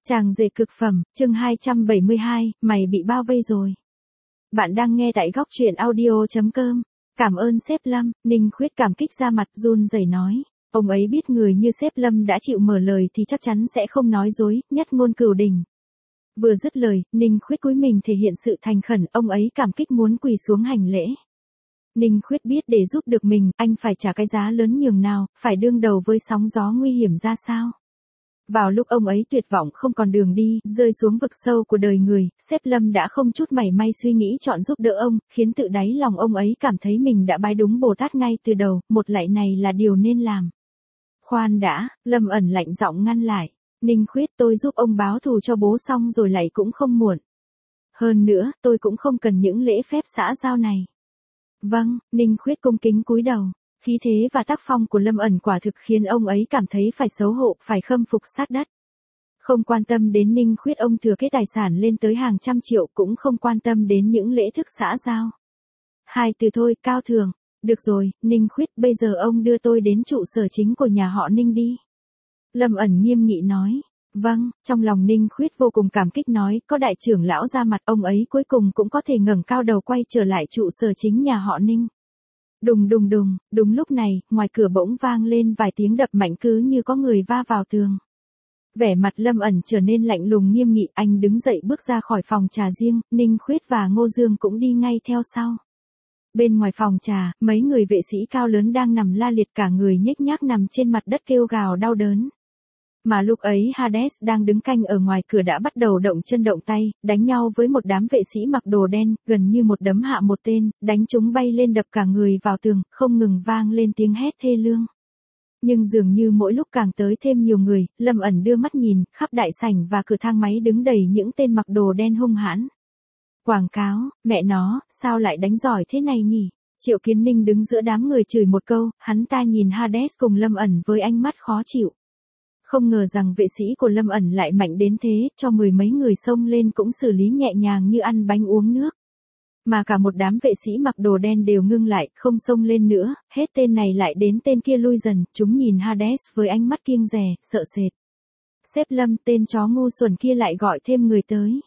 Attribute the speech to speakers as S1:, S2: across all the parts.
S1: Chàng rể cực phẩm, chương 272, mày bị bao vây rồi. Bạn đang nghe tại góc truyện audio.com. Cảm ơn sếp Lâm, Ninh Khuyết cảm kích ra mặt run rẩy nói. Ông ấy biết người như sếp Lâm đã chịu mở lời thì chắc chắn sẽ không nói dối, nhất ngôn cửu đỉnh. Vừa dứt lời, Ninh Khuyết cúi mình thể hiện sự thành khẩn, ông ấy cảm kích muốn quỳ xuống hành lễ. Ninh Khuyết biết để giúp được mình, anh phải trả cái giá lớn nhường nào, phải đương đầu với sóng gió nguy hiểm ra sao. Vào lúc ông ấy tuyệt vọng không còn đường đi, rơi xuống vực sâu của đời người, sếp Lâm đã không chút mảy may suy nghĩ chọn giúp đỡ ông, khiến tự đáy lòng ông ấy cảm thấy mình đã bái đúng Bồ Tát ngay từ đầu, một lạy này là điều nên làm. Khoan đã, Lâm ẩn lạnh giọng ngăn lại. Ninh Khuyết, tôi giúp ông báo thù cho bố xong rồi lạy cũng không muộn. Hơn nữa, tôi cũng không cần những lễ phép xã giao này. Vâng, Ninh Khuyết cung kính cúi đầu. Khí thế và tác phong của Lâm ẩn quả thực khiến ông ấy cảm thấy phải xấu hổ, phải khâm phục sát đất. Không quan tâm đến Ninh Khuyết ông thừa kế tài sản lên tới hàng trăm triệu, cũng không quan tâm đến những lễ thức xã giao. Hai từ thôi, cao thường. Được rồi, Ninh Khuyết, bây giờ ông đưa tôi đến trụ sở chính của nhà họ Ninh đi. Lâm ẩn nghiêm nghị nói. Vâng, trong lòng Ninh Khuyết vô cùng cảm kích nói, có đại trưởng lão ra mặt, ông ấy cuối cùng cũng có thể ngẩng cao đầu quay trở lại trụ sở chính nhà họ Ninh. Đùng đùng đùng, đúng lúc này, ngoài cửa bỗng vang lên vài tiếng đập mạnh cứ như có người va vào tường. Vẻ mặt Lâm ẩn trở nên lạnh lùng nghiêm nghị, anh đứng dậy bước ra khỏi phòng trà riêng, Ninh Khuyết và Ngô Dương cũng đi ngay theo sau. Bên ngoài phòng trà, mấy người vệ sĩ cao lớn đang nằm la liệt cả người nhếch nhác nằm trên mặt đất kêu gào đau đớn. Mà lúc ấy Hades đang đứng canh ở ngoài cửa đã bắt đầu động chân động tay, đánh nhau với một đám vệ sĩ mặc đồ đen, gần như một đấm hạ một tên, đánh chúng bay lên đập cả người vào tường, không ngừng vang lên tiếng hét thê lương. Nhưng dường như mỗi lúc càng tới thêm nhiều người, Lâm ẩn đưa mắt nhìn, khắp đại sảnh và cửa thang máy đứng đầy những tên mặc đồ đen hung hãn. Quảng cáo, mẹ nó, sao lại đánh giỏi thế này nhỉ? Triệu Kiến Ninh đứng giữa đám người chửi một câu, hắn ta nhìn Hades cùng Lâm ẩn với ánh mắt khó chịu. Không ngờ rằng vệ sĩ của Lâm ẩn lại mạnh đến thế, cho mười mấy người xông lên cũng xử lý nhẹ nhàng như ăn bánh uống nước. Mà cả một đám vệ sĩ mặc đồ đen đều ngưng lại, không xông lên nữa, hết tên này lại đến tên kia lui dần, chúng nhìn Hades với ánh mắt kiêng dè, sợ sệt. Sếp Lâm, tên chó ngu xuẩn kia lại gọi thêm người tới.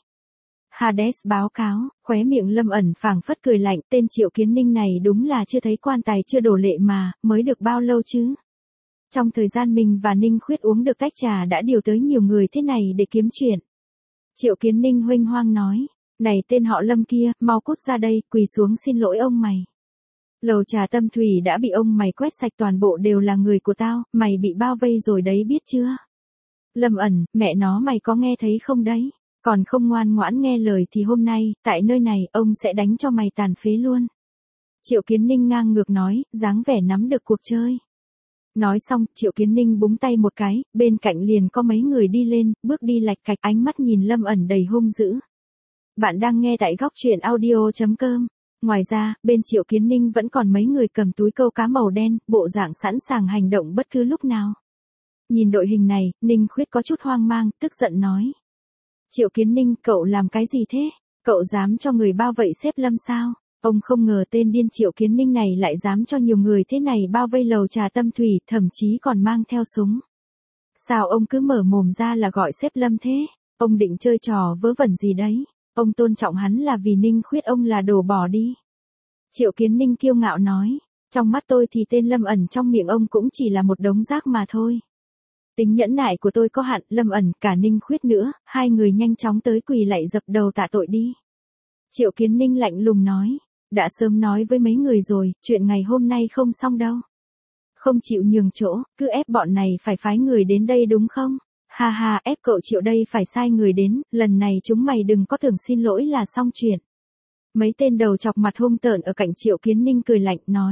S1: Hades báo cáo, khóe miệng Lâm ẩn phảng phất cười lạnh, tên Triệu Kiến Ninh này đúng là chưa thấy quan tài chưa đổ lệ mà, mới được bao lâu chứ? Trong thời gian mình và Ninh Khuyết uống được tách trà đã điều tới nhiều người thế này để kiếm chuyện. Triệu Kiến Ninh huênh hoang nói, này tên họ Lâm kia, mau cút ra đây, quỳ xuống xin lỗi ông mày. Lầu trà Tâm Thủy đã bị ông mày quét sạch, toàn bộ đều là người của tao, mày bị bao vây rồi đấy biết chưa? Lâm ẩn, mẹ nó mày có nghe thấy không đấy? Còn không ngoan ngoãn nghe lời thì hôm nay, tại nơi này, ông sẽ đánh cho mày tàn phế luôn. Triệu Kiến Ninh ngang ngược nói, dáng vẻ nắm được cuộc chơi. Nói xong, Triệu Kiến Ninh búng tay một cái, bên cạnh liền có mấy người đi lên, bước đi lạch cạch, ánh mắt nhìn Lâm ẩn đầy hung dữ. Bạn đang nghe tại góc truyện audio.com. Ngoài ra, bên Triệu Kiến Ninh vẫn còn mấy người cầm túi câu cá màu đen, bộ dạng sẵn sàng hành động bất cứ lúc nào. Nhìn đội hình này, Ninh Khuyết có chút hoang mang, tức giận nói. Triệu Kiến Ninh, cậu làm cái gì thế? Cậu dám cho người bao vây sếp Lâm sao? Ông không ngờ tên điên Triệu Kiến Ninh này lại dám cho nhiều người thế này bao vây lầu trà Tâm Thủy, thậm chí còn mang theo súng. Sao ông cứ mở mồm ra là gọi sếp Lâm thế? Ông định chơi trò vớ vẩn gì đấy? Ông tôn trọng hắn là vì Ninh Khuyết ông là đồ bỏ đi. Triệu Kiến Ninh kiêu ngạo nói, trong mắt tôi thì tên Lâm ẩn trong miệng ông cũng chỉ là một đống rác mà thôi. Tính nhẫn nại của tôi có hạn, Lâm ẩn, cả Ninh Khuyết nữa, hai người nhanh chóng tới quỳ lạy dập đầu tạ tội đi. Triệu Kiến Ninh lạnh lùng nói, đã sớm nói với mấy người rồi, chuyện ngày hôm nay không xong đâu. Không chịu nhường chỗ, cứ ép bọn này phải phái người đến đây đúng không? Ha ha, ép cậu Triệu đây phải sai người đến, lần này chúng mày đừng có tưởng xin lỗi là xong chuyện. Mấy tên đầu chọc mặt hung tợn ở cạnh Triệu Kiến Ninh cười lạnh, nói.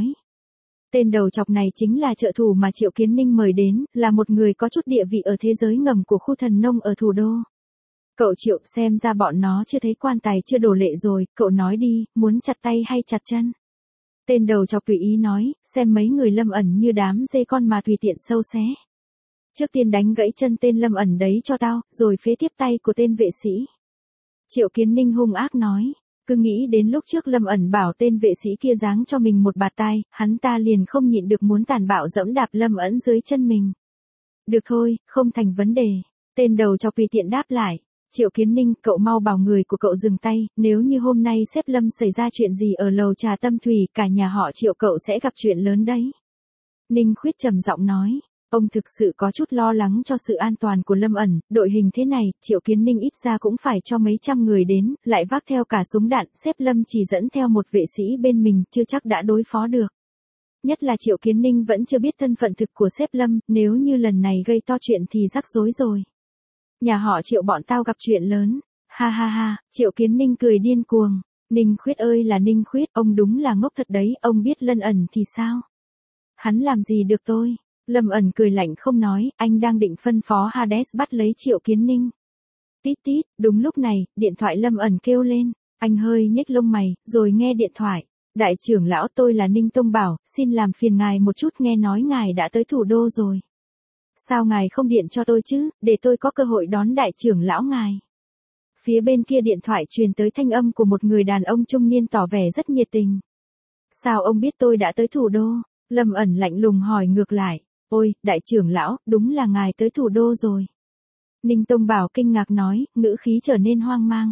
S1: Tên đầu chọc này chính là trợ thủ mà Triệu Kiến Ninh mời đến, là một người có chút địa vị ở thế giới ngầm của khu thần nông ở thủ đô. Cậu Triệu, xem ra bọn nó chưa thấy quan tài chưa đổ lệ rồi, cậu nói đi, muốn chặt tay hay chặt chân? Tên đầu chọc tùy ý nói, xem mấy người Lâm ẩn như đám dê con mà tùy tiện sâu xé. Trước tiên đánh gãy chân tên Lâm ẩn đấy cho tao, rồi phế tiếp tay của tên vệ sĩ. Triệu Kiến Ninh hung ác nói, cứ nghĩ đến lúc trước Lâm ẩn bảo tên vệ sĩ kia giáng cho mình một bạt tai, hắn ta liền không nhịn được muốn tàn bạo dẫm đạp Lâm ẩn dưới chân mình. Được thôi, không thành vấn đề. Tên đầu chọc tùy tiện đáp lại. Triệu Kiến Ninh, cậu mau bảo người của cậu dừng tay, nếu như hôm nay sếp Lâm xảy ra chuyện gì ở lầu trà Tâm Thủy, cả nhà họ Triệu cậu sẽ gặp chuyện lớn đấy. Ninh Khuyết trầm giọng nói, ông thực sự có chút lo lắng cho sự an toàn của Lâm ẩn, đội hình thế này, Triệu Kiến Ninh ít ra cũng phải cho mấy trăm người đến, lại vác theo cả súng đạn, sếp Lâm chỉ dẫn theo một vệ sĩ bên mình, chưa chắc đã đối phó được. Nhất là Triệu Kiến Ninh vẫn chưa biết thân phận thực của sếp Lâm, nếu như lần này gây to chuyện thì rắc rối rồi. Nhà họ Triệu bọn tao gặp chuyện lớn. Ha ha ha, Triệu Kiến Ninh cười điên cuồng. Ninh Khuyết ơi là Ninh Khuyết, ông đúng là ngốc thật đấy, ông biết Lân ẩn thì sao? Hắn làm gì được tôi? Lâm ẩn cười lạnh không nói, anh đang định phân phó Hades bắt lấy Triệu Kiến Ninh. Tít tít, đúng lúc này, điện thoại Lâm ẩn kêu lên. Anh hơi nhếch lông mày, rồi nghe điện thoại. Đại trưởng lão, tôi là Ninh Tông Bảo, xin làm phiền ngài một chút, nghe nói ngài đã tới thủ đô rồi. Sao ngài không điện cho tôi chứ, để tôi có cơ hội đón đại trưởng lão ngài. Phía bên kia điện thoại truyền tới thanh âm của một người đàn ông trung niên tỏ vẻ rất nhiệt tình. Sao ông biết tôi đã tới thủ đô? Lâm ẩn lạnh lùng hỏi ngược lại. Ôi, đại trưởng lão, đúng là ngài tới thủ đô rồi. Ninh Tông Bảo kinh ngạc nói, ngữ khí trở nên hoang mang.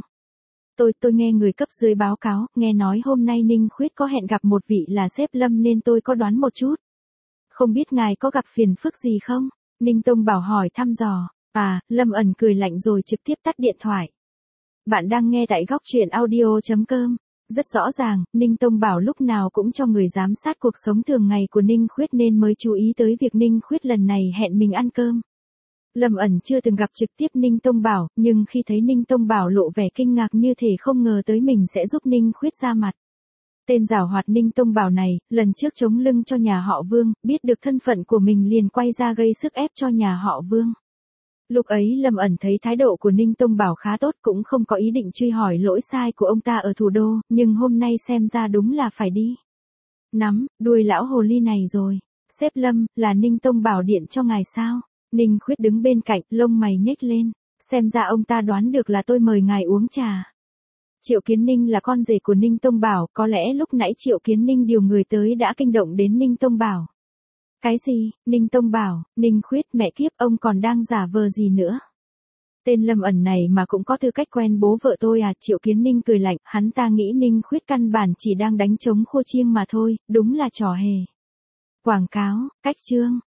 S1: Tôi nghe người cấp dưới báo cáo, nghe nói hôm nay Ninh Khuyết có hẹn gặp một vị là sếp Lâm nên tôi có đoán một chút. Không biết ngài có gặp phiền phức gì không? Ninh Tông Bảo hỏi thăm dò. Lâm ẩn cười lạnh rồi trực tiếp tắt điện thoại. Bạn đang nghe tại góc truyện audio.com. Rất rõ ràng, Ninh Tông Bảo lúc nào cũng cho người giám sát cuộc sống thường ngày của Ninh Khuyết nên mới chú ý tới việc Ninh Khuyết lần này hẹn mình ăn cơm. Lâm ẩn chưa từng gặp trực tiếp Ninh Tông Bảo, nhưng khi thấy Ninh Tông Bảo lộ vẻ kinh ngạc như thể không ngờ tới mình sẽ giúp Ninh Khuyết ra mặt. Tên giảo hoạt Ninh Tông Bảo này, lần trước chống lưng cho nhà họ Vương, biết được thân phận của mình liền quay ra gây sức ép cho nhà họ Vương. Lúc ấy Lâm ẩn thấy thái độ của Ninh Tông Bảo khá tốt, cũng không có ý định truy hỏi lỗi sai của ông ta ở thủ đô, nhưng hôm nay xem ra đúng là phải đi. Nắm, đuôi lão hồ ly này rồi. Sếp Lâm, là Ninh Tông Bảo điện cho ngài sao? Ninh Khuyết đứng bên cạnh, lông mày nhếch lên. Xem ra ông ta đoán được là tôi mời ngài uống trà. Triệu Kiến Ninh là con rể của Ninh Tông Bảo, có lẽ lúc nãy Triệu Kiến Ninh điều người tới đã kinh động đến Ninh Tông Bảo. Cái gì, Ninh Tông Bảo, Ninh Khuyết, mẹ kiếp, ông còn đang giả vờ gì nữa? Tên Lâm ẩn này mà cũng có tư cách quen bố vợ tôi à? Triệu Kiến Ninh cười lạnh, hắn ta nghĩ Ninh Khuyết căn bản chỉ đang đánh trống khua chiêng mà thôi, đúng là trò hề. Quảng cáo, cách chương.